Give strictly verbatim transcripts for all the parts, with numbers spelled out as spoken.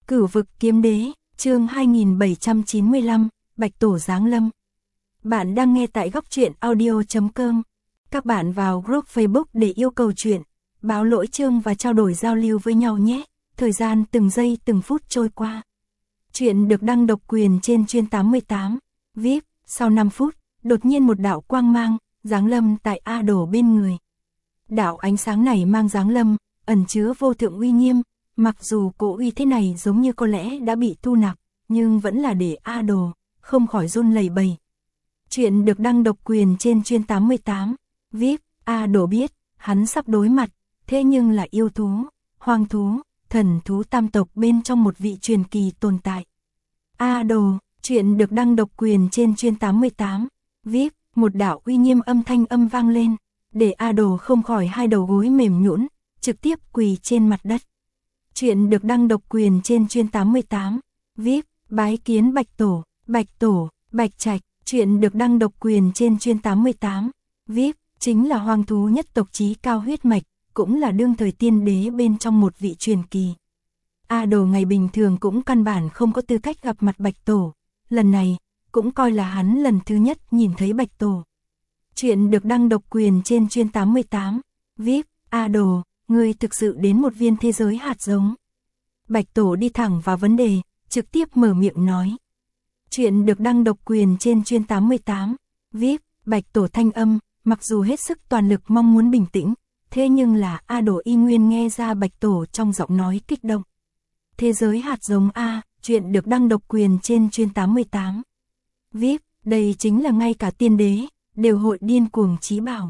Cửu vực kiếm đế, chương hai nghìn bảy trăm chín mươi lăm, Bạch Tổ giáng lâm. Bạn đang nghe tại góc truyện audio chấm com. Các bạn vào group Facebook để yêu cầu chuyện, báo lỗi chương và trao đổi giao lưu với nhau nhé. Thời gian từng giây từng phút trôi qua. Chuyện được đăng độc quyền trên chuyên tám mươi tám. vê i pê, sau năm phút, đột nhiên một đạo quang mang, giáng lâm tại A Đồ bên người. Đạo ánh sáng này mang giáng lâm, ẩn chứa vô thượng uy nghiêm. Mặc dù cỗ uy thế này giống như có lẽ đã bị thu nạp, nhưng vẫn là để A Đồ không khỏi run lẩy bẩy. Chuyện được đăng độc quyền trên chuyên tám mươi tám. vê i pê, A Đồ biết, hắn sắp đối mặt, thế nhưng là yêu thú, hoang thú, thần thú tam tộc bên trong một vị truyền kỳ tồn tại. A Đồ, chuyện được đăng độc quyền trên chuyên tám mươi tám. vê i pê, một đạo uy nghiêm âm thanh âm vang lên, để A Đồ không khỏi hai đầu gối mềm nhũn, trực tiếp quỳ trên mặt đất. Chuyện được đăng độc quyền trên chuyên tám mươi tám. vê i pê, bái kiến Bạch Tổ, Bạch Tổ, Bạch Trạch. Chuyện được đăng độc quyền trên chuyên tám mươi tám. vê i pê, chính là hoang thú nhất tộc chí cao huyết mạch, cũng là đương thời tiên đế bên trong một vị truyền kỳ. A Đồ ngày bình thường cũng căn bản không có tư cách gặp mặt Bạch Tổ, lần này, cũng coi là hắn lần thứ nhất nhìn thấy Bạch Tổ. Chuyện được đăng độc quyền trên chuyên tám mươi tám. vê i pê, A Đồ, ngươi thực sự đến một viên thế giới hạt giống. Bạch Tổ đi thẳng vào vấn đề, trực tiếp mở miệng nói. Chuyện được đăng độc quyền trên chuyên tám mươi tám. vê i pê, Bạch Tổ thanh âm, mặc dù hết sức toàn lực mong muốn bình tĩnh, thế nhưng là A Đồ y nguyên nghe ra Bạch Tổ trong giọng nói kích động. Thế giới hạt giống A, chuyện được đăng độc quyền trên chuyên tám mươi tám. vê i pê, đây chính là ngay cả tiên đế, đều hội điên cuồng chí bảo.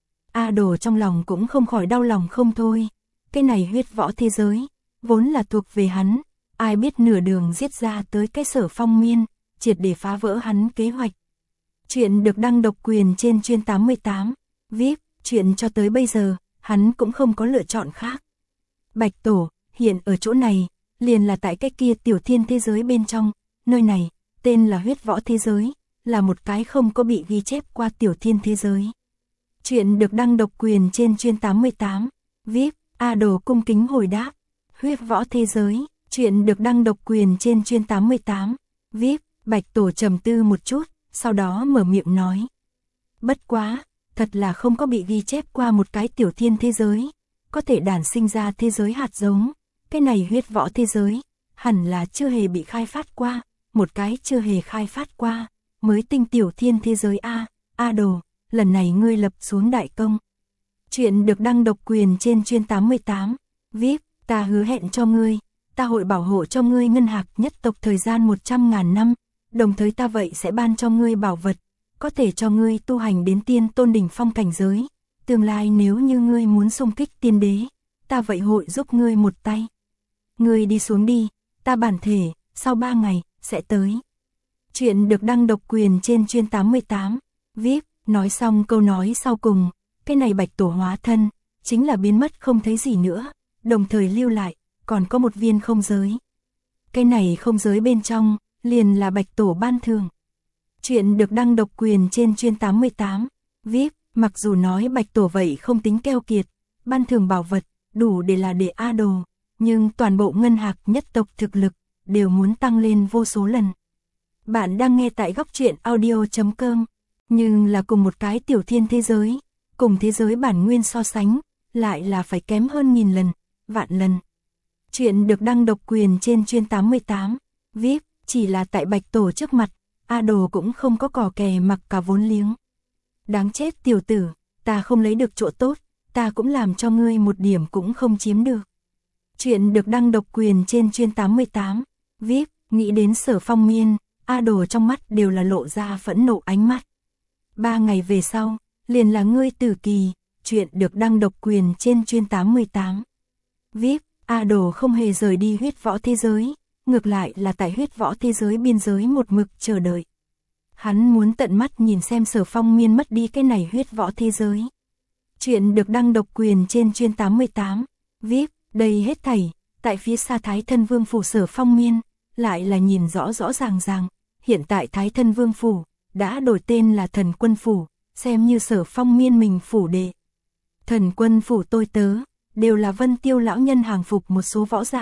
A Đồ trong lòng cũng không khỏi đau lòng không thôi, cái này huyết võ thế giới, vốn là thuộc về hắn, ai biết nửa đường giết ra tới cái Sở Phong Miên, triệt để phá vỡ hắn kế hoạch. Chuyện được đăng độc quyền trên chuyên tám mươi tám. vê i pê, chuyện cho tới bây giờ, hắn cũng không có lựa chọn khác. Bạch Tổ, hiện ở chỗ này, liền là tại cái kia tiểu thiên thế giới bên trong, nơi này, tên là huyết võ thế giới, là một cái không có bị ghi chép qua tiểu thiên thế giới. Chuyện được đăng độc quyền trên chuyên tám mươi tám. vê i pê, A Đồ cung kính hồi đáp. Huyết võ thế giới, chuyện được đăng độc quyền trên chuyên tám mươi tám. vê i pê, Bạch Tổ trầm tư một chút, sau đó mở miệng nói. Bất quá, thật là không có bị ghi chép qua một cái tiểu thiên thế giới, có thể đản sinh ra thế giới hạt giống. Cái này huyết võ thế giới, hẳn là chưa hề bị khai phát qua, một cái chưa hề khai phát qua, mới tinh tiểu thiên thế giới A. A Đồ, lần này ngươi lập xuống đại công. Chuyện được đăng độc quyền trên chuyên tám mươi tám. vê i pê, ta hứa hẹn cho ngươi, ta hội bảo hộ cho ngươi ngân hạc nhất tộc thời gian một trăm ngàn năm, đồng thời ta vậy sẽ ban cho ngươi bảo vật, có thể cho ngươi tu hành đến tiên tôn đỉnh phong cảnh giới. Tương lai nếu như ngươi muốn xung kích tiên đế, ta vậy hội giúp ngươi một tay. Ngươi đi xuống đi, ta bản thể, sau ba ngày, sẽ tới. Chuyện được đăng độc quyền trên chuyên tám mươi tám. vê i pê, nói xong câu nói sau cùng, cái này Bạch Tổ hóa thân, chính là biến mất không thấy gì nữa, đồng thời lưu lại, còn có một viên không giới. Cái này không giới bên trong, liền là Bạch Tổ ban thưởng. Chuyện được đăng độc quyền trên chuyên tám mươi tám. vê i pê, mặc dù nói Bạch Tổ vậy không tính keo kiệt, ban thưởng bảo vật, đủ để là để A Đồ, nhưng toàn bộ ngân hạc nhất tộc thực lực, đều muốn tăng lên vô số lần. Bạn đang nghe tại góc truyện audio chấm com. Nhưng là cùng một cái tiểu thiên thế giới, cùng thế giới bản nguyên so sánh, lại là phải kém hơn nghìn lần, vạn lần. Chuyện được đăng độc quyền trên chuyên tám mươi tám. vê i pê, chỉ là tại Bạch Tổ trước mặt, A Đồ cũng không có cò kè mặc cả vốn liếng. Đáng chết tiểu tử, ta không lấy được chỗ tốt, ta cũng làm cho ngươi một điểm cũng không chiếm được. Chuyện được đăng độc quyền trên chuyên tám mươi tám. vê i pê, nghĩ đến Sở Phong Miên, A Đồ trong mắt đều là lộ ra phẫn nộ ánh mắt. Ba ngày về sau, liền là ngươi tử kỳ. Chuyện được đăng độc quyền trên chuyên tám mươi tám. vê i pê, A Đồ không hề rời đi huyết võ thế giới, ngược lại là tại huyết võ thế giới biên giới một mực chờ đợi. Hắn muốn tận mắt nhìn xem Sở Phong Miên mất đi cái này huyết võ thế giới. Chuyện được đăng độc quyền trên chuyên tám mươi tám. vê i pê, đây hết thảy, tại phía xa Thái Thân Vương phủ Sở Phong Miên, lại là nhìn rõ rõ ràng ràng, hiện tại Thái Thân Vương phủ đã đổi tên là Thần Quân phủ, xem như Sở Phong Miên mình phủ đệ. Thần Quân phủ tôi tớ, đều là Vân Tiêu lão nhân hàng phục một số võ giả,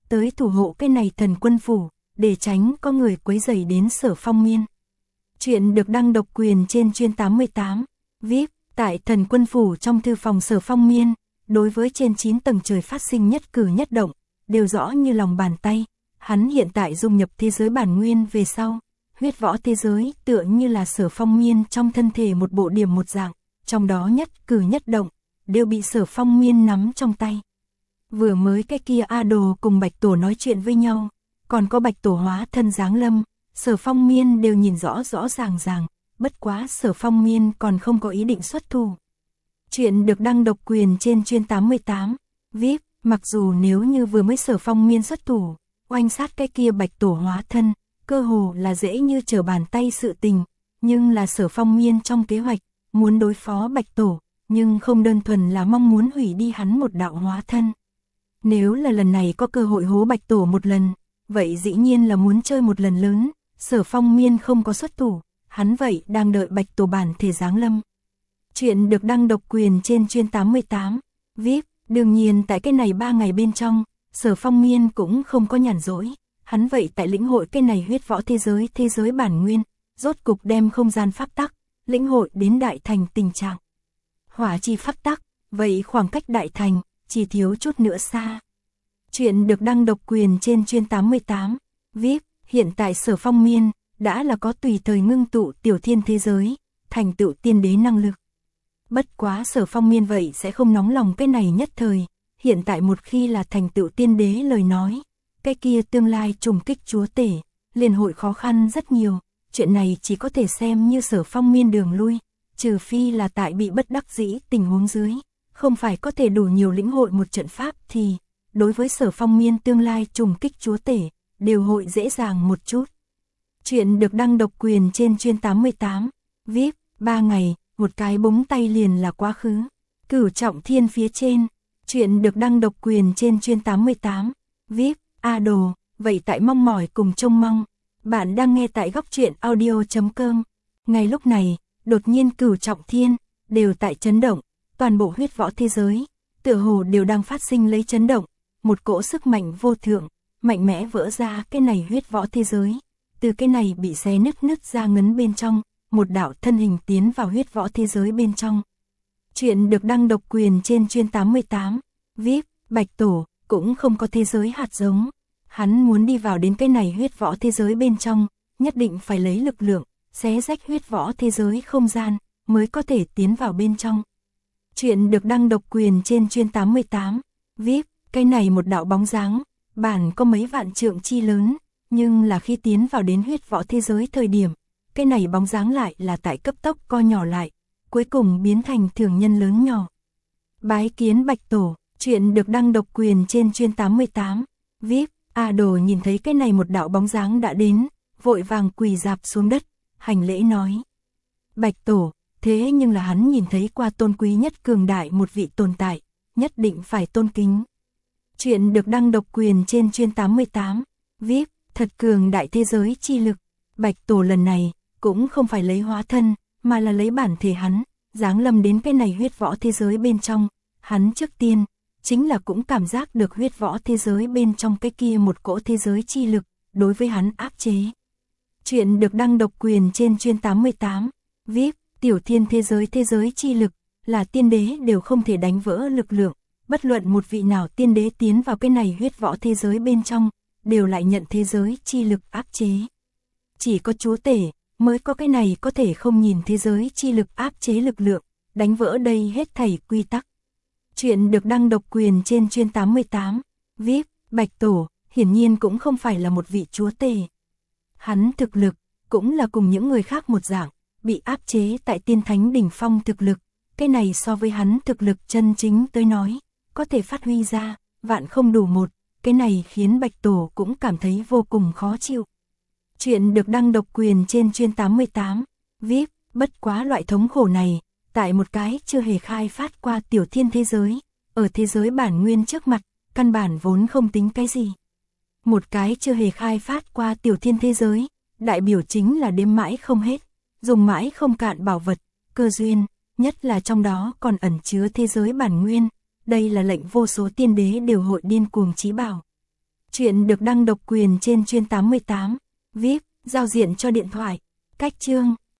tới thủ hộ cái này thần quân phủ, để tránh có người quấy rầy đến Sở Phong Miên. Chuyện được đăng độc quyền trên chuyên tám mươi tám, vê i pê, tại thần quân phủ trong thư phòng Sở Phong Miên, đối với trên chín tầng trời phát sinh nhất cử nhất động, đều rõ như lòng bàn tay. Hắn hiện tại dung nhập thế giới bản nguyên về sau, huyết võ thế giới tựa như là Sở Phong Miên trong thân thể một bộ điểm một dạng, trong đó nhất cử nhất động, đều bị Sở Phong Miên nắm trong tay. Vừa mới cái kia A Đồ cùng Bạch Tổ nói chuyện với nhau, còn có Bạch Tổ hóa thân giáng lâm, Sở Phong Miên đều nhìn rõ rõ ràng ràng, bất quá Sở Phong Miên còn không có ý định xuất thủ. Chuyện được đăng độc quyền trên chuyên tám mươi tám, vê i pê, mặc dù nếu như vừa mới Sở Phong Miên xuất thủ, oanh sát cái kia Bạch Tổ hóa thân, cơ hồ là dễ như trở bàn tay sự tình, nhưng là Sở Phong Miên trong kế hoạch, muốn đối phó Bạch Tổ, nhưng không đơn thuần là mong muốn hủy đi hắn một đạo hóa thân. Nếu là lần này có cơ hội hố Bạch Tổ một lần, vậy dĩ nhiên là muốn chơi một lần lớn, Sở Phong Miên không có xuất thủ, hắn vậy đang đợi Bạch Tổ bản thể giáng lâm. Chuyện được đăng độc quyền trên chuyên tám mươi tám, vê i pê, đương nhiên tại cái này ba ngày bên trong, Sở Phong Miên cũng không có nhàn rỗi, hắn vậy tại lĩnh hội cái này huyết võ thế giới thế giới bản nguyên, rốt cục đem không gian pháp tắc, lĩnh hội đến đại thành tình trạng. Hỏa chi pháp tắc, vậy khoảng cách đại thành, chỉ thiếu chút nữa xa. Chuyện được đăng độc quyền trên chuyên tám mươi tám, vê i pê, hiện tại Sở Phong Miên, đã là có tùy thời ngưng tụ tiểu thiên thế giới, thành tựu tiên đế năng lực. Bất quá Sở Phong Miên vậy sẽ không nóng lòng cái này nhất thời, hiện tại một khi là thành tựu tiên đế lời nói, cái kia tương lai trùng kích chúa tể, liền hội khó khăn rất nhiều, chuyện này chỉ có thể xem như Sở Phong Miên đường lui, trừ phi là tại bị bất đắc dĩ tình huống dưới, không phải có thể đủ nhiều lĩnh hội một trận pháp thì, đối với Sở Phong Miên tương lai trùng kích chúa tể, đều hội dễ dàng một chút. Chuyện được đăng độc quyền trên chuyên tám mươi tám, vê i pê, ba ngày, một cái búng tay liền là quá khứ. Cửu trọng thiên phía trên, chuyện được đăng độc quyền trên chuyên tám mươi tám, vê i pê, A Đồ, vậy tại mong mỏi cùng trông mong. Bạn đang nghe tại góc truyện audio.com. Ngay lúc này, đột nhiên cửu trọng thiên, đều tại chấn động, toàn bộ huyết võ thế giới, tựa hồ đều đang phát sinh lấy chấn động, một cỗ sức mạnh vô thượng, mạnh mẽ vỡ ra cái này huyết võ thế giới. Từ cái này bị xé nứt nứt ra ngấn bên trong, một đạo thân hình tiến vào huyết võ thế giới bên trong. Chuyện được đăng độc quyền trên chuyên tám mươi tám, vê i pê, Bạch Tổ, cũng không có thế giới hạt giống. Hắn muốn đi vào đến cái này huyết võ thế giới bên trong, nhất định phải lấy lực lượng, xé rách huyết võ thế giới không gian, mới có thể tiến vào bên trong. Chuyện được đăng độc quyền trên chuyên tám mươi tám, vê i pê, cái này một đạo bóng dáng, bản có mấy vạn trượng chi lớn, nhưng là khi tiến vào đến huyết võ thế giới thời điểm, cái này bóng dáng lại là tại cấp tốc co nhỏ lại, cuối cùng biến thành thường nhân lớn nhỏ. Bái kiến Bạch Tổ, chuyện được đăng độc quyền trên chuyên tám mươi tám, vê i pê, A Đồ nhìn thấy cái này một đạo bóng dáng đã đến, vội vàng quỳ rạp xuống đất, hành lễ nói. Bạch Tổ, thế nhưng là hắn nhìn thấy qua tôn quý nhất cường đại một vị tồn tại, nhất định phải tôn kính. Chuyện được đăng độc quyền trên chuyên tám mươi tám, vê i pê, thật cường đại thế giới chi lực. Bạch Tổ lần này, cũng không phải lấy hóa thân, mà là lấy bản thể hắn, giáng lâm đến cái này huyết võ thế giới bên trong. Hắn trước tiên, chính là cũng cảm giác được huyết võ thế giới bên trong cái kia một cỗ thế giới chi lực, đối với hắn áp chế. Chuyện được đăng độc quyền trên chuyên tám mươi tám, vê i pê, tiểu thiên thế giới thế giới chi lực, là tiên đế đều không thể đánh vỡ lực lượng, bất luận một vị nào tiên đế tiến vào cái này huyết võ thế giới bên trong, đều lại nhận thế giới chi lực áp chế. Chỉ có chúa tể, mới có cái này có thể không nhìn thế giới chi lực áp chế lực lượng, đánh vỡ đây hết thảy quy tắc. Chuyện được đăng độc quyền trên chuyên tám mươi tám, vê i pê, Bạch Tổ, hiển nhiên cũng không phải là một vị chúa tể. Hắn thực lực, cũng là cùng những người khác một dạng, bị áp chế tại tiên thánh đỉnh phong thực lực, cái này so với hắn thực lực chân chính tới nói, có thể phát huy ra, vạn không đủ một, cái này khiến Bạch Tổ cũng cảm thấy vô cùng khó chịu. Chuyện được đăng độc quyền trên chuyên tám mươi tám, vê i pê, bất quá loại thống khổ này, tại một cái chưa hề khai phát qua tiểu thiên thế giới, ở thế giới bản nguyên trước mặt, căn bản vốn không tính cái gì. Một cái chưa hề khai phát qua tiểu thiên thế giới, đại biểu chính là đếm mãi không hết, dùng mãi không cạn bảo vật, cơ duyên, nhất là trong đó còn ẩn chứa thế giới bản nguyên, đây là lệnh vô số tiên đế đều hội điên cuồng chí bảo. Chuyện được đăng độc quyền trên Chuyên tám mươi tám, vê i pê, giao diện cho điện thoại. Cách chương